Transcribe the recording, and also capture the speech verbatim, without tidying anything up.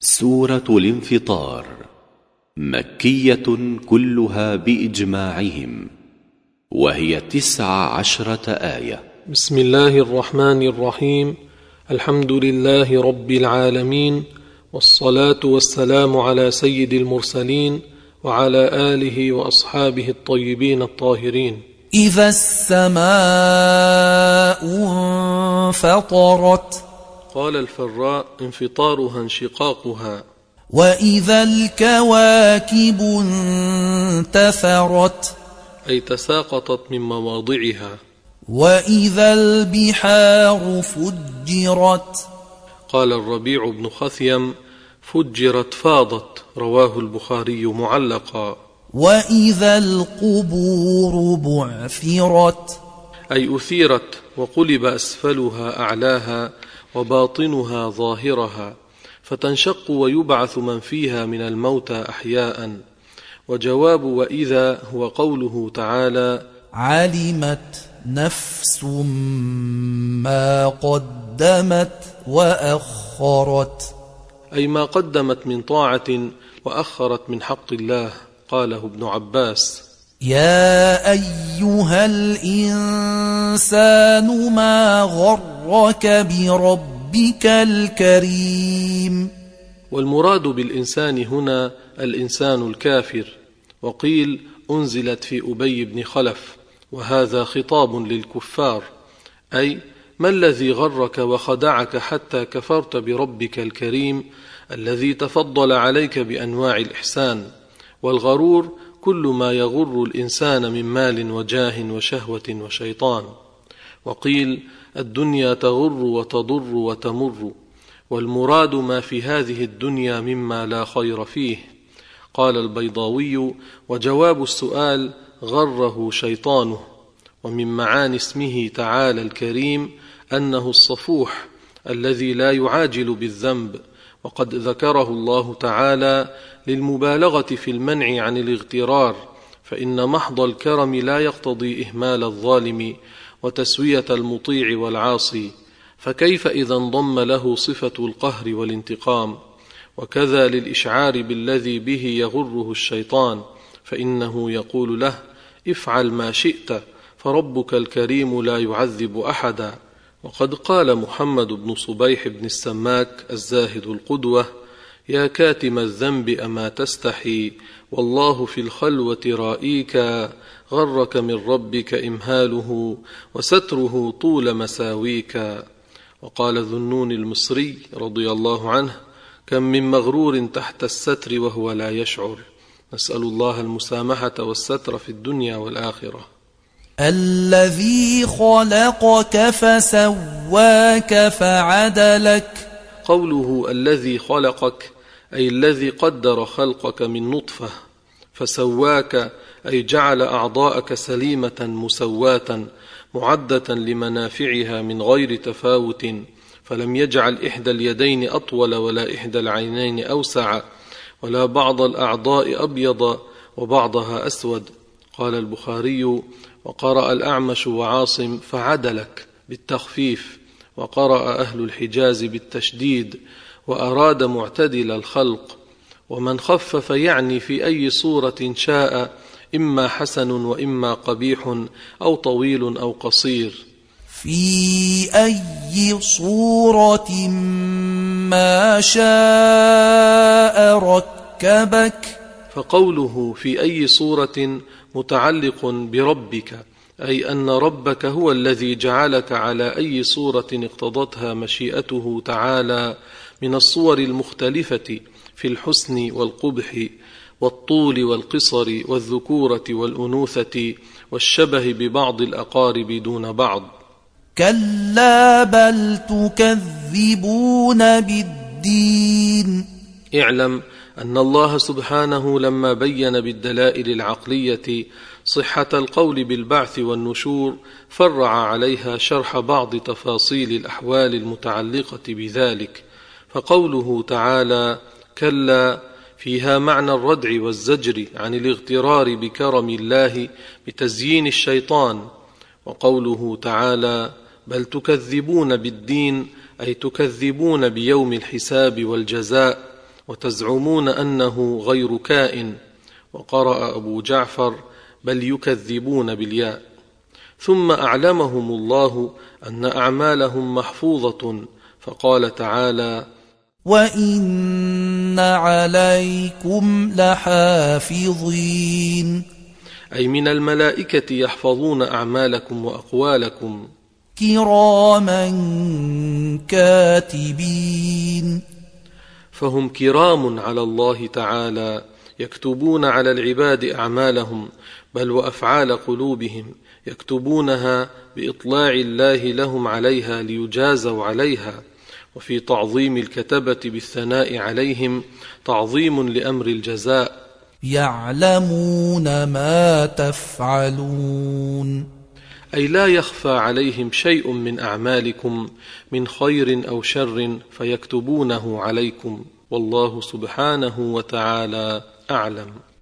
سورة الانفطار مكية كلها بإجماعهم، وهي تسع عشرة آية. بسم الله الرحمن الرحيم. الحمد لله رب العالمين، والصلاة والسلام على سيد المرسلين وعلى آله وأصحابه الطيبين الطاهرين. إذا السماء انفطرت. قال الفراء: انفطارها انشقاقها. وإذا الكواكب انتثرت، أي تساقطت من مواضعها. وإذا البحار فجرت. قال الربيع بن خثيم: فجرت فاضت، رواه البخاري معلقا. وإذا القبور بعثرت، أي أثيرت وقلب أسفلها أعلاها وباطنها ظاهرها، فتنشق ويبعث من فيها من الموتى أحياء. وجواب وإذا هو قوله تعالى: علمت نفس ما قدمت وأخرت، أي ما قدمت من طاعة وأخرت من حق الله. قاله ابن عباس: يا أيها الإنسان ما غرك بربك الكريم. والمراد بالإنسان هنا الإنسان الكافر، وقيل أنزلت في أبي بن خلف، وهذا خطاب للكفار، أي ما الذي غرك وخدعك حتى كفرت بربك الكريم الذي تفضل عليك بأنواع الإحسان. والغرور كل ما يغر الإنسان من مال وجاه وشهوة وشيطان. وقيل الدنيا تغر وتضر وتمر، والمراد ما في هذه الدنيا مما لا خير فيه. قال البيضاوي: وجواب السؤال غره شيطانه. ومن معاني اسمه تعالى الكريم أنه الصفوح الذي لا يعاجل بالذنب، وقد ذكره الله تعالى للمبالغة في المنع عن الاغترار، فإن محض الكرم لا يقتضي إهمال الظالم وتسوية المطيع والعاصي، فكيف إذا انضم له صفة القهر والانتقام؟ وكذا للإشعار بالذي به يغره الشيطان، فإنه يقول له: افعل ما شئت فربك الكريم لا يعذب أحدا. وقد قال محمد بن صبيح بن السماك الزاهد القدوة: يا كاتم الذنب أما تستحي، والله في الخلوة رائيك، غرك من ربك إمهاله وستره طول مساويك. وقال ذو النون المصري رضي الله عنه: كم من مغرور تحت الستر وهو لا يشعر. نسأل الله المسامحة والستر في الدنيا والآخرة. الذي خلقك فسواك فعدلك. قوله الذي خلقك أي الذي قدر خلقك من نطفة، فسواك أي جعل أعضاءك سليمة مسواة معدة لمنافعها من غير تفاوت، فلم يجعل إحدى اليدين أطول ولا إحدى العينين أوسع، ولا بعض الأعضاء أبيض وبعضها أسود. قال البخاري: وقرأ الأعمش وعاصم فعدلك بالتخفيف، وقرأ أهل الحجاز بالتشديد، وأراد معتدل الخلق. ومن خفف يعني في أي صورة شاء، إما حسن وإما قبيح أو طويل أو قصير. في أي صورة ما شاء ركبك. فقوله في أي صورة متعلق بربك، أي أن ربك هو الذي جعلك على أي صورة اقتضتها مشيئته تعالى من الصور المختلفة في الحسن والقبح والطول والقصر والذكورة والأنوثة والشبه ببعض الأقارب دون بعض. كلا بل تكذبون بالدين. اعلم أن الله سبحانه لما بين بالدلائل العقلية صحة القول بالبعث والنشور، فرع عليها شرح بعض تفاصيل الأحوال المتعلقة بذلك. فقوله تعالى كلا فيها معنى الردع والزجر عن الاغترار بكرم الله بتزيين الشيطان. وقوله تعالى بل تكذبون بالدين أي تكذبون بيوم الحساب والجزاء، وتزعمون أنه غير كائن. وقرأ أبو جعفر بل يكذبون بالياء. ثم أعلمهم الله أن أعمالهم محفوظة، فقال تعالى: وإن عليكم لحافظين، أي من الملائكة يحفظون أعمالكم وأقوالكم، كراما كاتبين، فهم كرام على الله تعالى، يكتبون على العباد أعمالهم، بل وأفعال قلوبهم يكتبونها بإطلاع الله لهم عليها ليجازوا عليها. وفي تعظيم الكتبة بالثناء عليهم تعظيم لأمر الجزاء. يعلمون ما تفعلون، أي لا يخفى عليهم شيء من أعمالكم من خير أو شر فيكتبونه عليكم، والله سبحانه وتعالى أعلم.